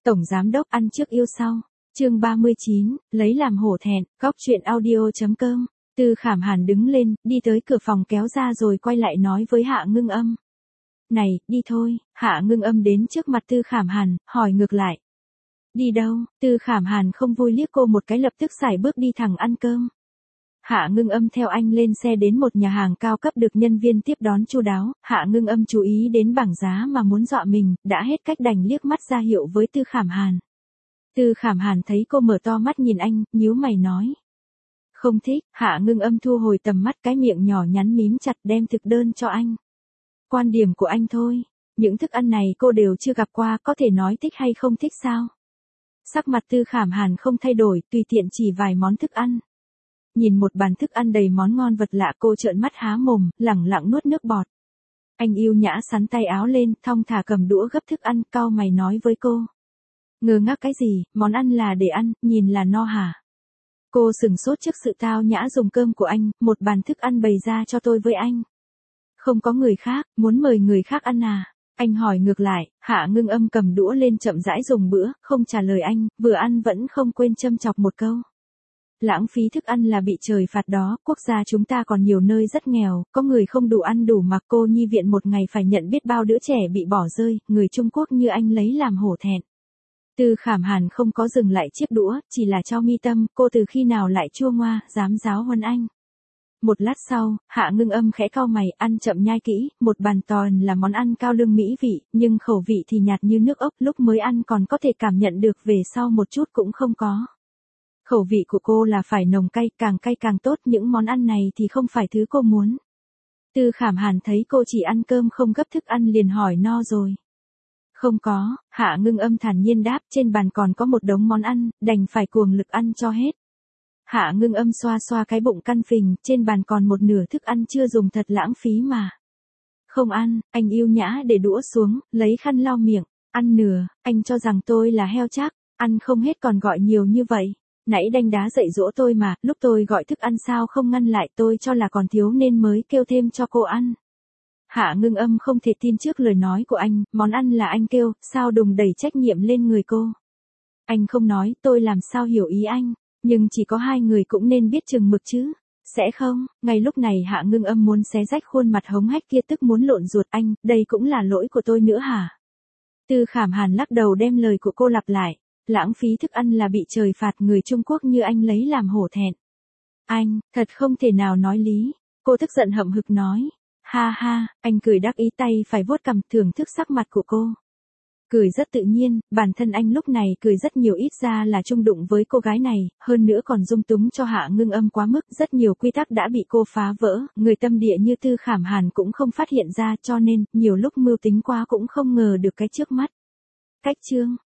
Tổng giám đốc ăn trước yêu sau. Chương 39, lấy làm hổ thẹn, góc truyện audio.com. Tư Khảm Hàn đứng lên, đi tới cửa phòng kéo ra rồi quay lại nói với Hạ Ngưng Âm. Này, đi thôi. Hạ Ngưng Âm đến trước mặt Tư Khảm Hàn, hỏi ngược lại. Đi đâu? Tư Khảm Hàn không vui liếc cô một cái, lập tức sải bước đi thẳng ăn cơm. Hạ Ngưng Âm theo anh lên xe đến một nhà hàng cao cấp được nhân viên tiếp đón chu đáo. Hạ Ngưng Âm chú ý đến bảng giá mà muốn dọa mình, đã hết cách đành liếc mắt ra hiệu với Tư Khảm Hàn. Tư Khảm Hàn thấy cô mở to mắt nhìn anh, nhíu mày nói. Không thích. Hạ Ngưng Âm thu hồi tầm mắt, cái miệng nhỏ nhắn mím chặt, đem thực đơn cho anh. Quan điểm của anh thôi. Những thức ăn này cô đều chưa gặp qua, có thể nói thích hay không thích sao? Sắc mặt Tư Khảm Hàn không thay đổi, tùy tiện chỉ vài món thức ăn. Nhìn một bàn thức ăn đầy món ngon vật lạ, cô trợn mắt há mồm, lẳng lặng nuốt nước bọt. Anh yêu nhã sắn tay áo lên, thong thả cầm đũa gấp thức ăn, cau mày nói với cô. Ngơ ngác cái gì, món ăn là để ăn, nhìn là no hả? Cô sừng sốt trước sự tao nhã dùng cơm của anh, một bàn thức ăn bày ra cho tôi với anh. Không có người khác, muốn mời người khác ăn à? Anh hỏi ngược lại. Hạ Ngưng Âm cầm đũa lên chậm rãi dùng bữa, không trả lời anh, vừa ăn vẫn không quên châm chọc một câu. Lãng phí thức ăn là bị trời phạt đó, quốc gia chúng ta còn nhiều nơi rất nghèo, có người không đủ ăn đủ mặc, cô nhi viện một ngày phải nhận biết bao đứa trẻ bị bỏ rơi, người Trung Quốc như anh lấy làm hổ thẹn. Tư Khảm Hàn không có dừng lại chiếc đũa, chỉ là cho mi tâm, cô từ khi nào lại chua ngoa, dám giáo huấn anh. Một lát sau, Hạ Ngưng Âm khẽ cau mày, ăn chậm nhai kỹ, một bàn toàn là món ăn cao lương mỹ vị, nhưng khẩu vị thì nhạt như nước ốc, lúc mới ăn còn có thể cảm nhận được, về sau một chút cũng không có. Khẩu vị của cô là phải nồng cay càng tốt, những món ăn này thì không phải thứ cô muốn. Tư Khảm Hàn thấy cô chỉ ăn cơm không gấp thức ăn liền hỏi no rồi. Không có. Hạ Ngưng Âm thản nhiên đáp, trên bàn còn có một đống món ăn, đành phải cuồng lực ăn cho hết. Hạ Ngưng Âm xoa xoa cái bụng căn phình, trên bàn còn một nửa thức ăn chưa dùng, thật lãng phí mà. Không ăn. Anh yêu nhã để đũa xuống, lấy khăn lau miệng. Ăn nửa. Anh cho rằng tôi là heo chắc, ăn không hết còn gọi nhiều như vậy. Nãy đanh đá dạy dỗ tôi mà, lúc tôi gọi thức ăn sao không ngăn lại, tôi cho là còn thiếu nên mới kêu thêm cho cô ăn. Hạ Ngưng Âm không thể tin trước lời nói của anh, món ăn là anh kêu, sao đùng đẩy trách nhiệm lên người cô. Anh không nói, tôi làm sao hiểu ý anh, nhưng chỉ có hai người cũng nên biết chừng mực chứ. Sẽ không? Ngay lúc này Hạ Ngưng Âm muốn xé rách khuôn mặt hống hách kia, tức muốn lộn ruột. Anh, đây cũng là lỗi của tôi nữa hả? Tư Khảm Hàn lắc đầu đem lời của cô lặp lại. Lãng phí thức ăn là bị trời phạt, người Trung Quốc như anh lấy làm hổ thẹn. Anh, thật không thể nào nói lý. Cô tức giận hậm hực nói. Ha ha, anh cười đắc ý, tay phải vuốt cằm, thưởng thức sắc mặt của cô. Cười rất tự nhiên, bản thân anh lúc này cười rất nhiều, ít ra là chung đụng với cô gái này, hơn nữa còn dung túng cho Hạ Ngưng Âm quá mức, rất nhiều quy tắc đã bị cô phá vỡ, người tâm địa như Tư Khảm Hàn cũng không phát hiện ra, cho nên, nhiều lúc mưu tính quá cũng không ngờ được cái trước mắt. Cách chương